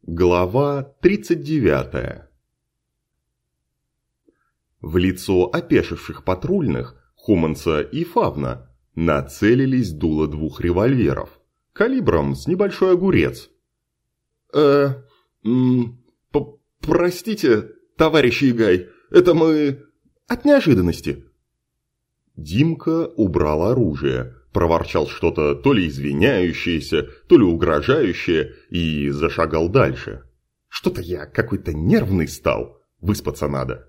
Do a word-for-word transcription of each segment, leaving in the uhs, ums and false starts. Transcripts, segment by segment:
Глава тридцать девятая. В лицо опешивших патрульных Хуманса и Фавна нацелились дуло двух револьверов, калибром с небольшой огурец. «Э, м, простите, товарищ Игай, это мы от неожиданности». Димка убрал оружие, проворчал что-то то ли извиняющееся, то ли угрожающее и зашагал дальше. «Что-то я какой-то нервный стал, выспаться надо».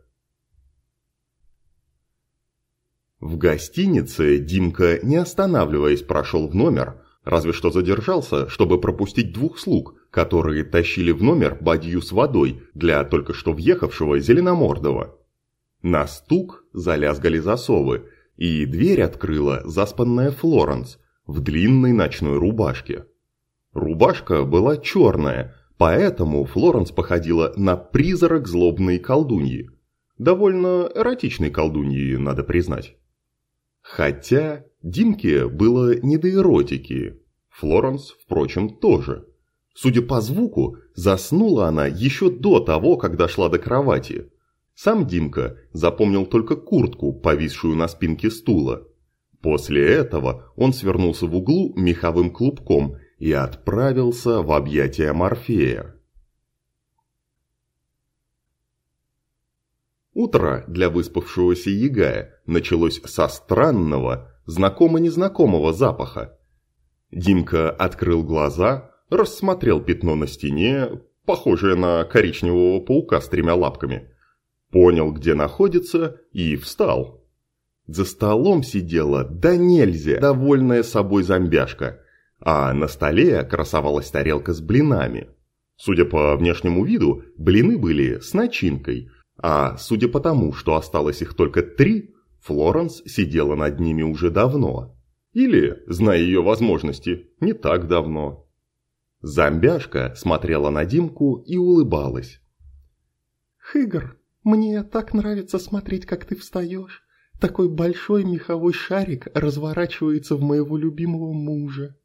В гостинице Димка, не останавливаясь, прошел в номер, разве что задержался, чтобы пропустить двух слуг, которые тащили в номер бадью с водой для только что въехавшего Зеленомордова. На стук залязгали засовы, и дверь открыла заспанная Флоренс в длинной ночной рубашке. Рубашка была черная, поэтому Флоренс походила на призрак злобной колдуньи. Довольно эротичной колдуньи, надо признать. Хотя Димке было не до эротики. Флоренс, впрочем, тоже. Судя по звуку, заснула она еще до того, как дошла до кровати. Сам Димка запомнил только куртку, повисшую на спинке стула. После этого он свернулся в углу меховым клубком и отправился в объятия Морфея. Утро для выспавшегося Ягая началось со странного, знакомо-незнакомого запаха. Димка открыл глаза, рассмотрел пятно на стене, похожее на коричневого паука с тремя лапками. Понял, где находится, и встал. За столом сидела да нельзя довольная собой зомбяшка, а на столе красовалась тарелка с блинами. Судя по внешнему виду, блины были с начинкой, а судя по тому, что осталось их только три, Флоренс сидела над ними уже давно. Или, зная ее возможности, не так давно. Зомбяшка смотрела на Димку и улыбалась. «Хыгр, мне так нравится смотреть, как ты встаешь. Такой большой меховой шарик разворачивается в моего любимого мужа».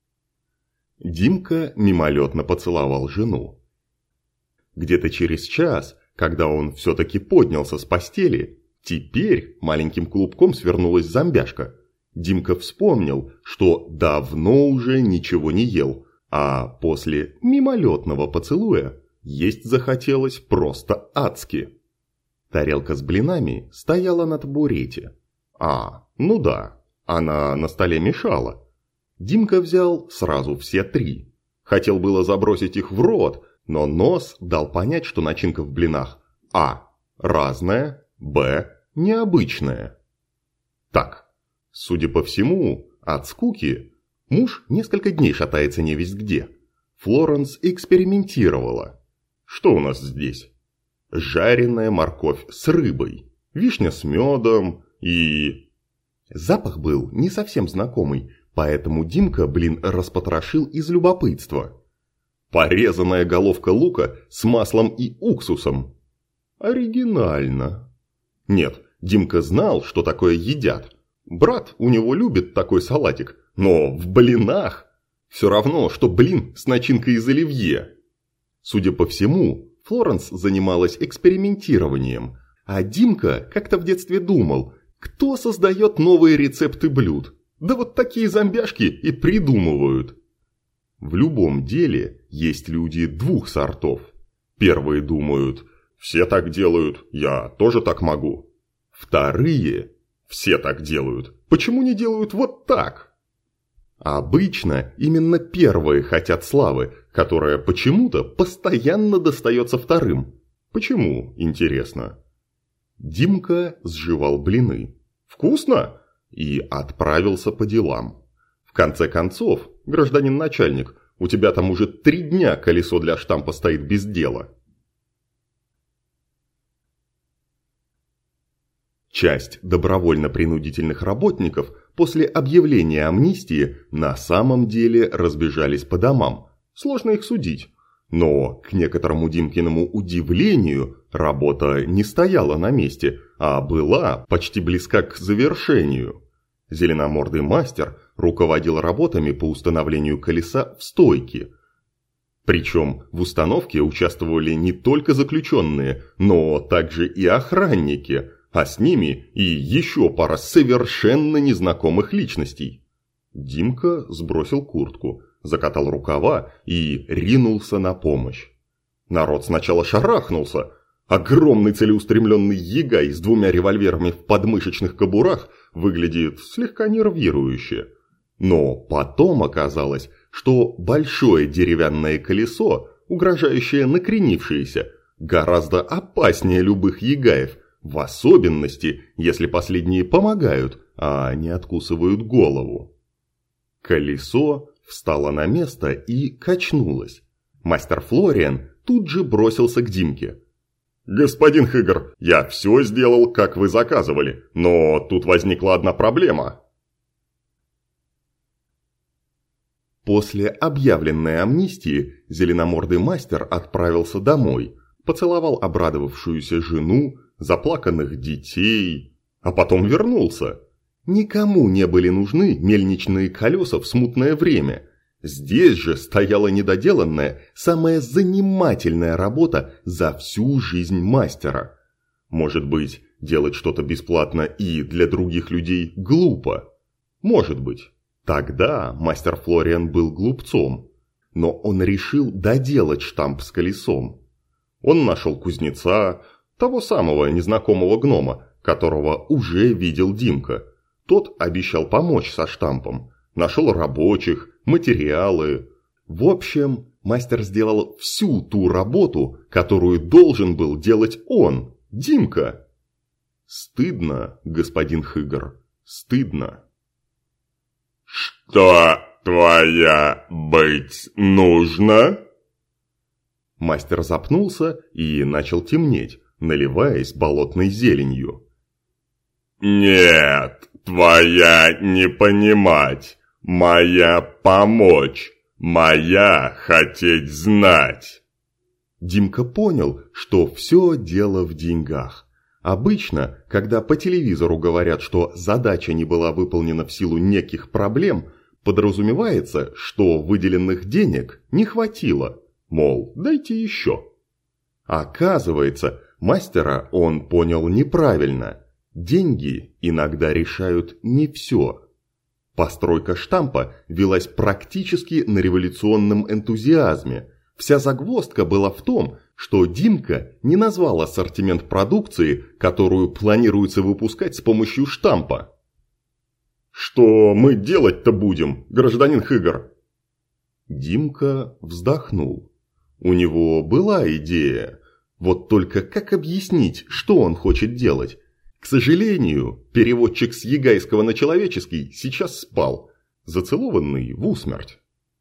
Димка мимолетно поцеловал жену. Где-то через час, когда он все-таки поднялся с постели, теперь маленьким клубком свернулась зомбяшка. Димка вспомнил, что давно уже ничего не ел, а после мимолетного поцелуя есть захотелось просто адски. Тарелка с блинами стояла на табурете. А, ну да, она на столе мешала. Димка взял сразу все три. Хотел было забросить их в рот, но нос дал понять, что начинка в блинах а. разная, б. необычная. Так, судя по всему, от скуки муж несколько дней шатается невесть где. Флоренс экспериментировала. Что у нас здесь? Жареная морковь с рыбой, вишня с медом и... Запах был не совсем знакомый, поэтому Димка, блин, распотрошил из любопытства. Порезанная головка лука с маслом и уксусом. Оригинально. Нет, Димка знал, что такое едят. Брат у него любит такой салатик, но в блинах все равно, что блин с начинкой из оливье. Судя по всему, Флоренс занималась экспериментированием, а Димка как-то в детстве думал, кто создает новые рецепты блюд. Да вот такие зомбяшки и придумывают. В любом деле есть люди двух сортов. Первые думают, все так делают, я тоже так могу. Вторые, все так делают, почему не делают вот так? Обычно именно первые хотят славы, которая почему-то постоянно достается вторым. Почему, интересно? Димка сживал блины. Вкусно? И отправился по делам. В конце концов, гражданин начальник, у тебя там уже три дня колесо для штампа стоит без дела. Часть добровольно-принудительных работников после объявления амнистии на самом деле разбежались по домам. Сложно их судить. Но, к некоторому Димкиному удивлению, работа не стояла на месте, а была почти близка к завершению. Зеленомордый мастер руководил работами по установлению колеса в стойке. Причем в установке участвовали не только заключенные, но также и охранники, а с ними и еще пара совершенно незнакомых личностей. Димка сбросил куртку, закатал рукава и ринулся на помощь. Народ сначала шарахнулся. Огромный целеустремленный егай с двумя револьверами в подмышечных кобурах выглядит слегка нервирующе. Но потом оказалось, что большое деревянное колесо, угрожающее накренившееся, гораздо опаснее любых ягаев, в особенности, если последние помогают, а не откусывают голову. Колесо встало на место и качнулось. Мастер Флориан тут же бросился к Димке. «Господин Хыгр, я все сделал, как вы заказывали, но тут возникла одна проблема». После объявленной амнистии зеленомордый мастер отправился домой, поцеловал обрадовавшуюся жену, заплаканных детей, а потом вернулся. Никому не были нужны мельничные колеса в смутное время. Здесь же стояла недоделанная, самая занимательная работа за всю жизнь мастера. Может быть, делать что-то бесплатно и для других людей глупо? Может быть. Тогда мастер Флориан был глупцом, но он решил доделать штамп с колесом. Он нашел кузнеца, того самого незнакомого гнома, которого уже видел Димка. Тот обещал помочь со штампом, нашел рабочих, материалы. В общем, мастер сделал всю ту работу, которую должен был делать он, Димка. Стыдно, господин Хыгр, стыдно. «Что твоя быть нужно?» Мастер запнулся и начал темнеть, наливаясь болотной зеленью. «Нет, твоя не понимать, моя помочь, моя хотеть знать». Димка понял, что все дело в деньгах. Обычно, когда по телевизору говорят, что задача не была выполнена в силу неких проблем, подразумевается, что выделенных денег не хватило, мол, дайте еще. Оказывается, мастера он понял неправильно. Деньги иногда решают не все. Постройка штампа велась практически на революционном энтузиазме. Вся загвоздка была в том, что Димка не назвал ассортимент продукции, которую планируется выпускать с помощью штампа. «Что мы делать-то будем, гражданин Хыгр?» Димка вздохнул. У него была идея, вот только как объяснить, что он хочет делать? К сожалению, переводчик с егайского на человеческий сейчас спал, зацелованный в усмерть.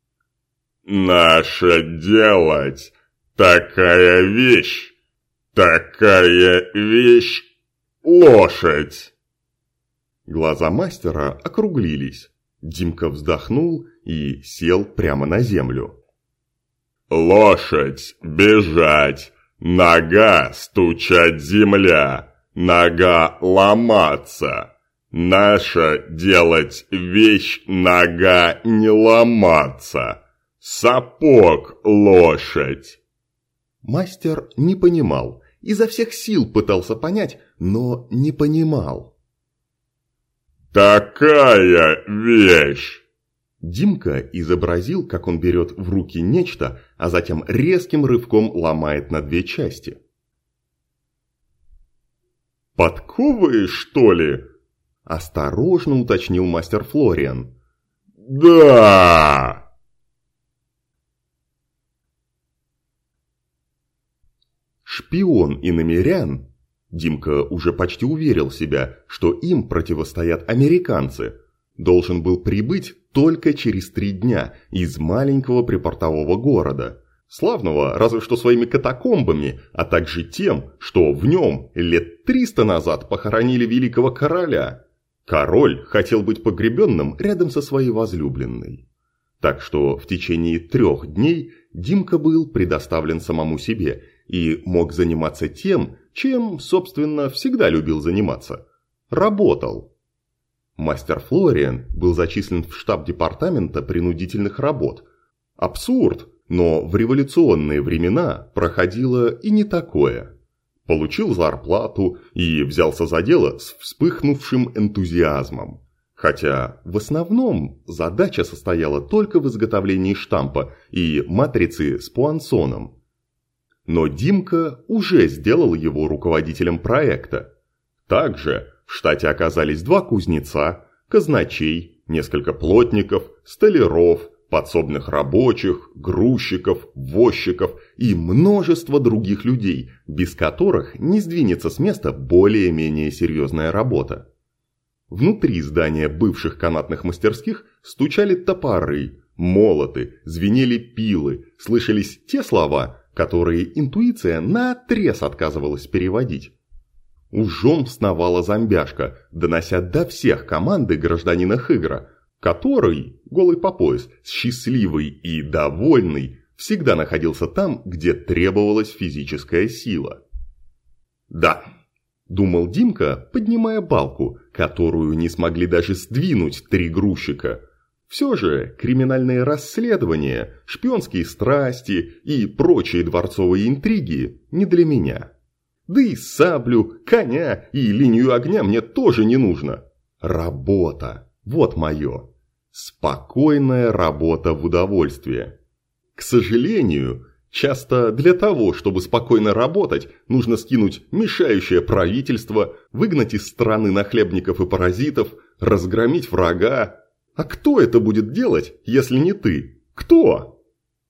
«Наше делать такая вещь, такая вещь лошадь!» Глаза мастера округлились. Димка вздохнул и сел прямо на землю. «Лошадь бежать, нога стучать земля, нога ломаться. Наша делать вещь, нога не ломаться. Сапог лошадь». Мастер не понимал, изо всех сил пытался понять, но не понимал. «Такая вещь!» Димка изобразил, как он берет в руки нечто, а затем резким рывком ломает на две части. «Подковы, что ли?» – осторожно уточнил мастер Флориан. «Да!» Шпион иномерян, Димка уже почти уверил себя, что им противостоят американцы, должен был прибыть только через три дня из маленького припортового города, славного разве что своими катакомбами, а также тем, что в нем лет триста назад похоронили великого короля. Король хотел быть погребенным рядом со своей возлюбленной. Так что в течение трех дней Димка был предоставлен самому себе и мог заниматься тем, чем, собственно, всегда любил заниматься. Работал. Мастер Флориан был зачислен в штаб департамента принудительных работ. Абсурд, Но в революционные времена проходило и не такое. Получил зарплату и взялся за дело с вспыхнувшим энтузиазмом. Хотя в основном задача состояла только в изготовлении штампа и матрицы с пуансоном. Но Димка уже сделал его руководителем проекта. Также в штате оказались два кузнеца, казначей, несколько плотников, столяров, подсобных рабочих, грузчиков, возчиков и множество других людей, без которых не сдвинется с места более-менее серьезная работа. Внутри здания бывших канатных мастерских стучали топоры, молоты, звенели пилы, слышались те слова, которые интуиция наотрез отказывалась переводить. Ужом сновала зомбяшка, донося до всех команды гражданина Хыгра, который, голый по пояс, счастливый и довольный, всегда находился там, где требовалась физическая сила. «Да», – думал Димка, поднимая балку, которую не смогли даже сдвинуть три грузчика. «Все же криминальные расследования, шпионские страсти и прочие дворцовые интриги не для меня. Да и саблю, коня и линию огня мне тоже не нужно. Работа. Вот мое. Спокойная работа в удовольствие. К сожалению, часто для того, чтобы спокойно работать, нужно скинуть мешающее правительство, выгнать из страны нахлебников и паразитов, разгромить врага. А кто это будет делать, если не ты? Кто?»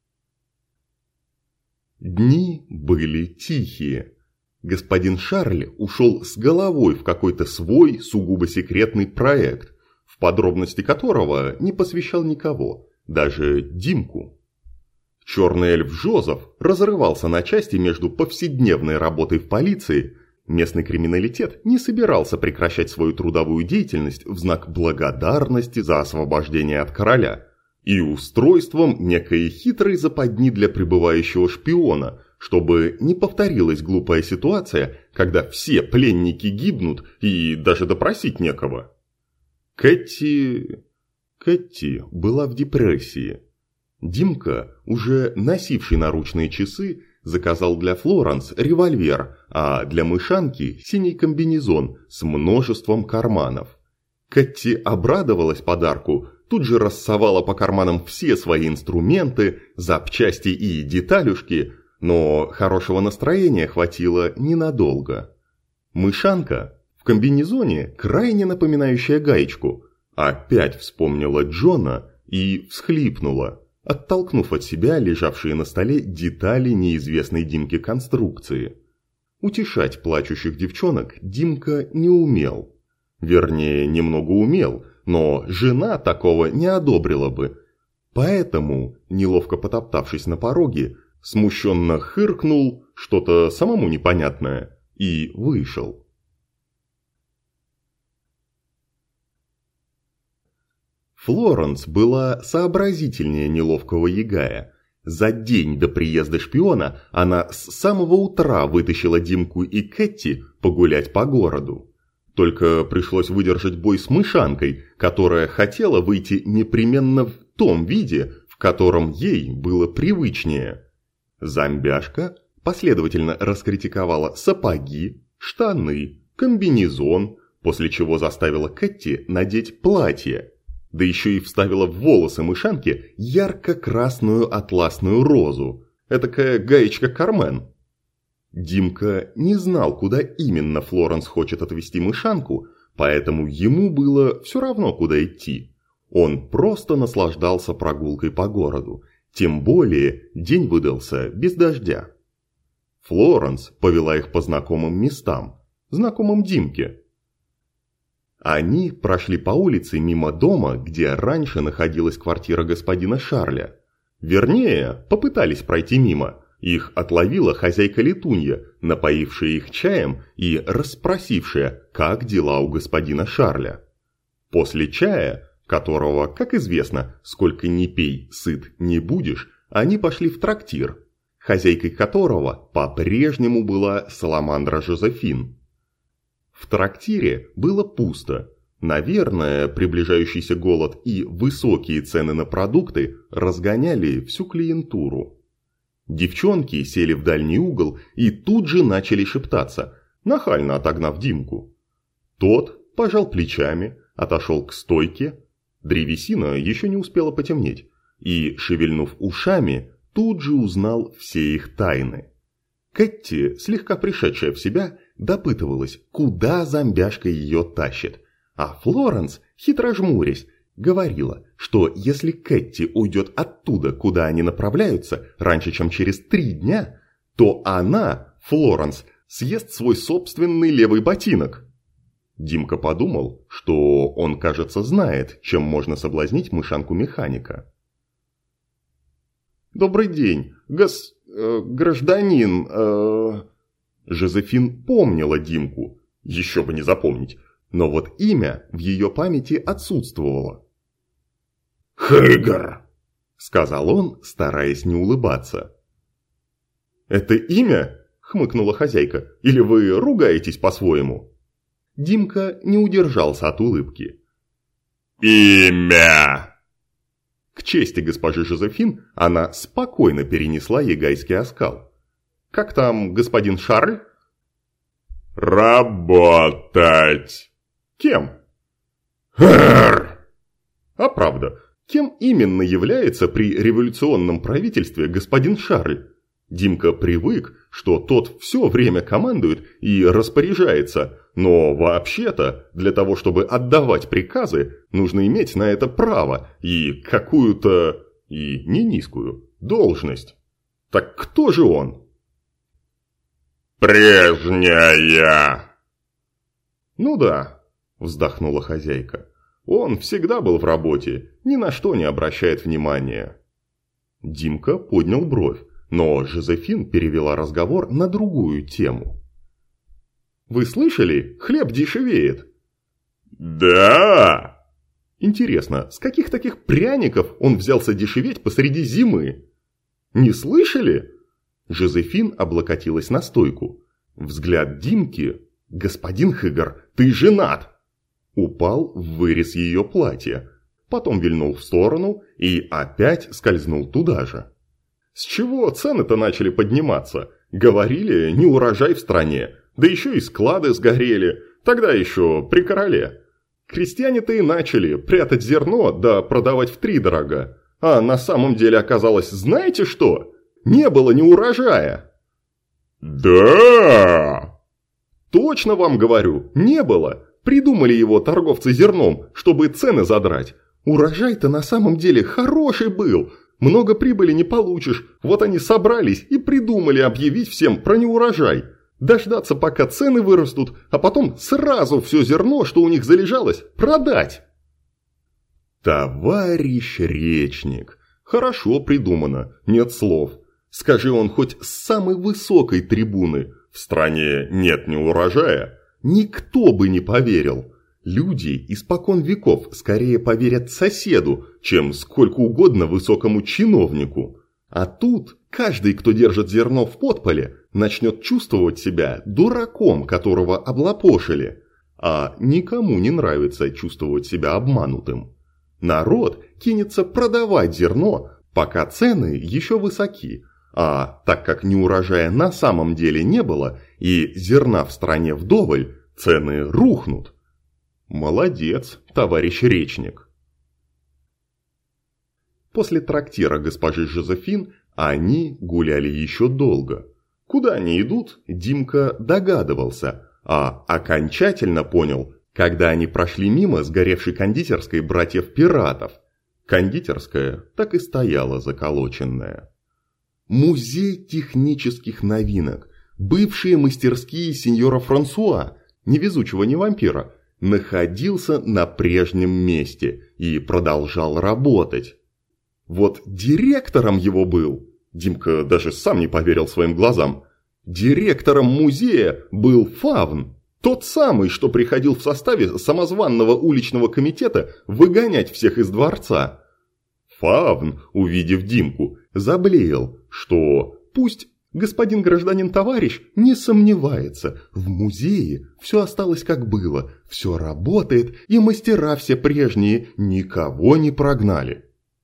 Дни были тихие. Господин Шарль ушел с головой в какой-то свой сугубо секретный проект, в подробности которого не посвящал никого, даже Димку. Черный эльф Жозеф разрывался на части между повседневной работой в полиции. Местный криминалитет не собирался прекращать свою трудовую деятельность в знак благодарности за освобождение от короля и устройством некой хитрой западни для пребывающего шпиона, чтобы не повторилась глупая ситуация, когда все пленники гибнут и даже допросить некого. Кэти... Кэти была в депрессии. Димка, уже носивший наручные часы, заказал для Флоранс револьвер, а для мышанки синий комбинезон с множеством карманов. Кэти обрадовалась подарку, тут же рассовала по карманам все свои инструменты, запчасти и деталюшки, но хорошего настроения хватило ненадолго. Мышанка в комбинезоне, крайне напоминающая гаечку, опять вспомнила Джона и всхлипнула, оттолкнув от себя лежавшие на столе детали неизвестной Димке конструкции. Утешать плачущих девчонок Димка не умел. Вернее, немного умел, но жена такого не одобрила бы. Поэтому, неловко потоптавшись на пороге, смущенно хыркнул, что-то самому непонятное, и вышел. Флоранс была сообразительнее неловкого ягая. За день до приезда шпиона она с самого утра вытащила Димку и Кэти погулять по городу. Только пришлось выдержать бой с мышанкой, которая хотела выйти непременно в том виде, в котором ей было привычнее. Зомбяшка последовательно раскритиковала сапоги, штаны, комбинезон, после чего заставила Кэти надеть платье, да еще и вставила в волосы мышанки ярко-красную атласную розу, этакая гаечка Кармен. Димка не знал, куда именно Флоранс хочет отвезти мышанку, поэтому ему было все равно, куда идти. Он просто наслаждался прогулкой по городу. Тем более день выдался без дождя. Флоранс повела их по знакомым местам, знакомым Димке. Они прошли по улице мимо дома, где раньше находилась квартира господина Шарля. Вернее, попытались пройти мимо. Их отловила хозяйка Летунья, напоившая их чаем и расспросившая, как дела у господина Шарля. После чая, которого, как известно, сколько ни пей, сыт не будешь, они пошли в трактир, хозяйкой которого по-прежнему была Саламандра Жозефин. В трактире было пусто, Наверное, приближающийся голод и высокие цены на продукты разгоняли всю клиентуру. Девчонки сели в дальний угол и тут же начали шептаться, нахально отогнав Димку. Тот пожал плечами, отошел к стойке, древесина еще не успела потемнеть, и, шевельнув ушами, тут же узнал все их тайны. Кэти, слегка пришедшая в себя, допытывалась, куда зомбяшка ее тащит, а Флоренс, хитро жмурясь, говорила, что если Кэти уйдет оттуда, куда они направляются, раньше, чем через три дня, то она, Флоренс, съест свой собственный левый ботинок. Димка подумал, что он, кажется, знает, чем можно соблазнить мышанку-механика. «Добрый день, гос... Э, гражданин...» э... Жозефин помнила Димку, еще бы не запомнить, но вот имя в ее памяти отсутствовало. «Хыгр!» – сказал он, стараясь не улыбаться. «Это имя?» – хмыкнула хозяйка. «Или вы ругаетесь по-своему?» Димка не удержался от улыбки. «Имя!» К чести госпожи Жозефин она спокойно перенесла егайский оскал. «Как там господин Шарль?» «Работать!» «Кем?» «Хыр!» «А правда, кем именно является при революционном правительстве господин Шарль?» Димка привык, что тот все время командует и распоряжается, но вообще-то для того, чтобы отдавать приказы, нужно иметь на это право и какую-то, и не низкую, должность. Так кто же он? «Прежняя!» «Ну да», – вздохнула хозяйка. «Он всегда был в работе, ни на что не обращает внимания». Димка поднял бровь, но Жозефин перевела разговор на другую тему. «Вы слышали? Хлеб дешевеет». «Да!» «Интересно, с каких таких пряников он взялся дешеветь посреди зимы?» «Не слышали?» Жозефин облокотилась на стойку. Взгляд Димки: «Господин Хыгр, ты женат!» упал в вырез ее платья, потом вильнул в сторону и опять скользнул туда же. «С чего цены-то начали подниматься? Говорили, не урожай в стране, да еще и склады сгорели, тогда еще при короле. Крестьяне-то и начали прятать зерно да продавать втридорога, а на самом деле оказалось, знаете что? Не было ни урожая». «Да!» «Точно вам говорю, не было. Придумали его торговцы зерном, чтобы цены задрать. Урожай-то на самом деле хороший был. Много прибыли не получишь. Вот они собрались и придумали объявить всем про неурожай. Дождаться, пока цены вырастут, а потом сразу все зерно, что у них залежалось, продать». «Товарищ речник, хорошо придумано, нет слов. Скажи он хоть с самой высокой трибуны: в стране нет неурожая, никто бы не поверил. Люди испокон веков скорее поверят соседу, чем сколько угодно высокому чиновнику. А тут каждый, кто держит зерно в подполе, начнет чувствовать себя дураком, которого облапошили. А никому не нравится чувствовать себя обманутым. Народ кинется продавать зерно, пока цены еще высоки. А так как неурожая на самом деле не было и зерна в стране вдоволь, цены рухнут. Молодец, товарищ речник». После трактира госпожи Жозефин они гуляли еще долго. Куда они идут, Димка догадывался, а окончательно понял, когда они прошли мимо сгоревшей кондитерской братьев-пиратов. Кондитерская так и стояла заколоченная. Музей технических новинок, бывшие мастерские сеньора Франсуа, невезучего не вампира, находился на прежнем месте и продолжал работать. Вот директором его был, Димка даже сам не поверил своим глазам, директором музея был Фавн, тот самый, что приходил в составе самозванного уличного комитета выгонять всех из дворца. Фавн, увидев Димку, заблеял, что пусть Господин гражданин-товарищ не сомневается, в музее все осталось как было, все работает, и мастера все прежние никого не прогнали.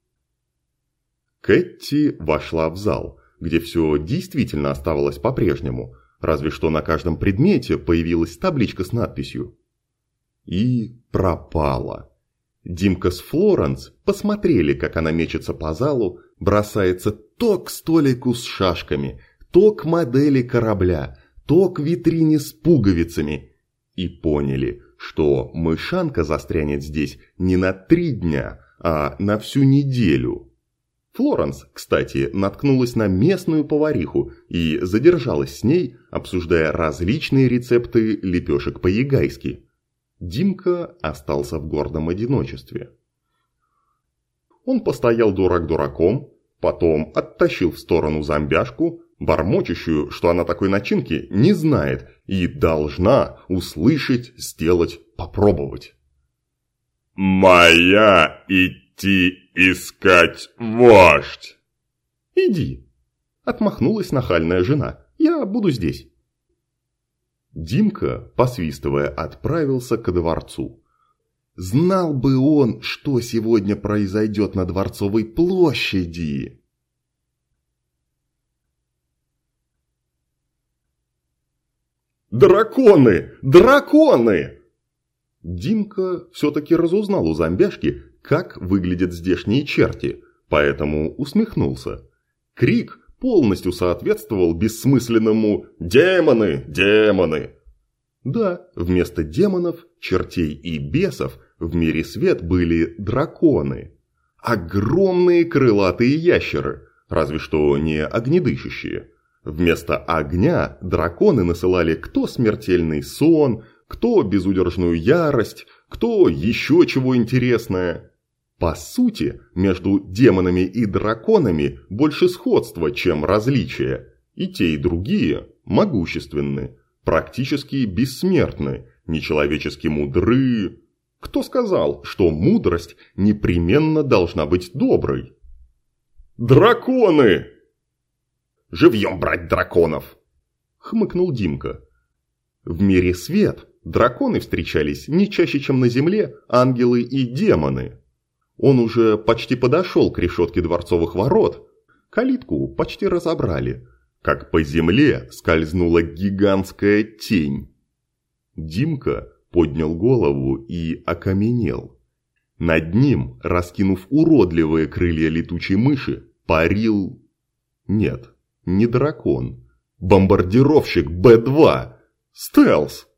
Кэти вошла в зал, где все действительно оставалось по-прежнему, разве что на каждом предмете появилась табличка с надписью. И пропала. Димка с Флоренс посмотрели, как она мечется по залу, бросается то к столику с шашками, то к модели корабля, то к витрине с пуговицами, и поняли, что мышанка застрянет здесь не на три дня, а на всю неделю. Флоренс, кстати, наткнулась на местную повариху и задержалась с ней, обсуждая различные рецепты лепешек по-ягайски. Димка остался в гордом одиночестве. Он постоял дурак дураком, потом оттащил в сторону зомбяшку, бормочущую, что она такой начинки не знает и должна услышать, сделать, попробовать. «Моя идти искать вождь!» «Иди!» – отмахнулась нахальная жена. «Я буду здесь!» Димка, посвистывая, отправился ко дворцу. Знал бы он, что сегодня произойдет на Дворцовой площади! «Драконы! Драконы!» Димка все-таки разузнал у зомбяшки, как выглядят здешние черти, поэтому усмехнулся. Крик полностью соответствовал бессмысленному «Демоны! Демоны!». Да, вместо демонов, чертей и бесов в мире свет были драконы. Огромные крылатые ящеры, разве что не огнедышащие. Вместо огня драконы насылали кто смертельный сон, кто безудержную ярость, кто еще чего интересное. По сути, между демонами и драконами больше сходства, чем различия. И те, и другие могущественны, практически бессмертны, нечеловечески мудры. Кто сказал, что мудрость непременно должна быть доброй? «Драконы!» «Живьем брать драконов!» – хмыкнул Димка. В мире свет драконы встречались не чаще, чем на земле ангелы и демоны. Он уже почти подошел к решетке дворцовых ворот. Калитку почти разобрали, как по земле скользнула гигантская тень. Димка поднял голову и окаменел. Над ним, раскинув уродливые крылья летучей мыши, парил... Нет, не дракон. Бомбардировщик Бэ два. Стелс.